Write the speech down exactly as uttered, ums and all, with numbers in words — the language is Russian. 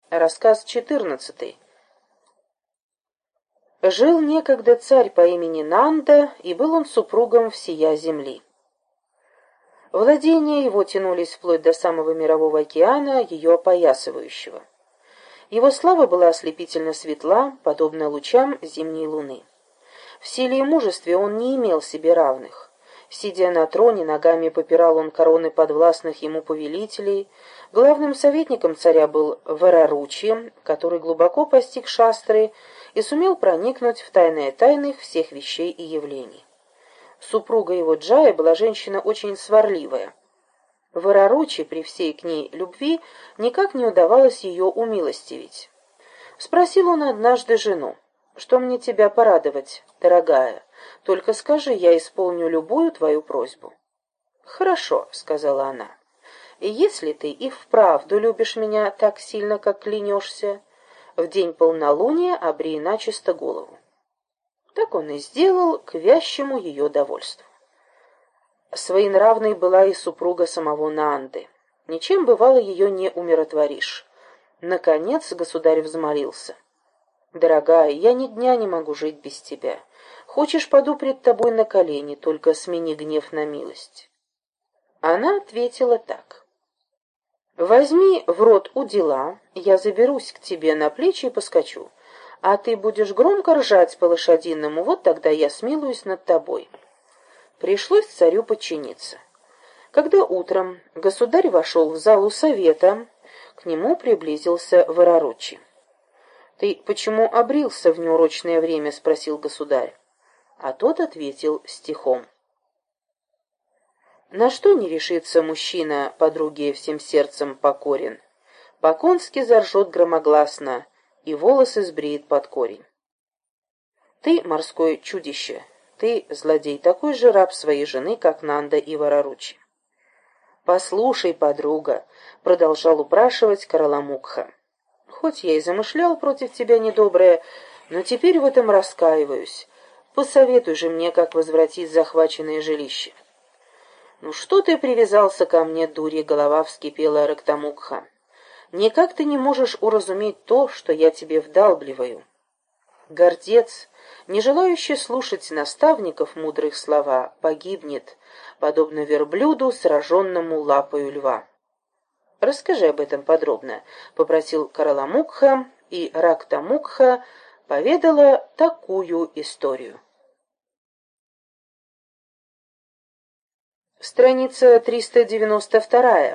Рассказ четырнадцатый. Жил некогда царь по имени Нанда, и был он супругом всея земли. Владения его тянулись вплоть до самого мирового океана, ее опоясывающего. Его слава была ослепительно светла, подобно лучам зимней луны. В силе и мужестве он не имел себе равных. Сидя на троне, ногами попирал он короны подвластных ему повелителей. Главным советником царя был Вараручи, который глубоко постиг шастры и сумел проникнуть в тайные тайны всех вещей и явлений. Супруга его Джая была женщина очень сварливая. Вараручи при всей к ней любви никак не удавалось ее умилостивить. Спросил он однажды жену: «Что мне тебя порадовать, дорогая? Только скажи, я исполню любую твою просьбу». «Хорошо», — сказала она. «И если ты и вправду любишь меня так сильно, как клянешься, в день полнолуния обрей начисто голову». Так он и сделал, к вящему ее довольству. Своенравной была и супруга самого Нанды. Ничем, бывало, ее не умиротворишь. Наконец государь взмолился: «Дорогая, я ни дня не могу жить без тебя. Хочешь, паду пред тобой на колени, только смени гнев на милость». Она ответила так: «Возьми в рот удила, я заберусь к тебе на плечи и поскочу, а ты будешь громко ржать по-лошадиному, вот тогда я смилуюсь над тобой». Пришлось царю подчиниться. Когда утром государь вошел в залу совета, к нему приблизился Вараручи. «Ты почему обрился в неурочное время?» — спросил государь. А тот ответил стихом: «На что не решится мужчина, подруге всем сердцем покорен? По-конски заржет громогласно и волосы сбреет под корень». Ты, морское чудище, ты, злодей, такой же раб своей жены, как Нанда и Вараручи. «Послушай, подруга», — продолжал упрашивать Караламукха, «хоть я и замышлял против тебя недоброе, но теперь в этом раскаиваюсь. Посоветуй же мне, как возвратить захваченное жилище». «Ну что ты привязался ко мне, дурья голова?» — вскипела Рактамукха. «Никак ты не можешь уразуметь то, что я тебе вдалбливаю». Гордец, не желающий слушать наставников мудрых слова, погибнет, подобно верблюду, сраженному лапою льва. «Расскажи об этом подробно», — попросил Караламукха, и Рактамукха поведала такую историю. Страница триста девяносто два.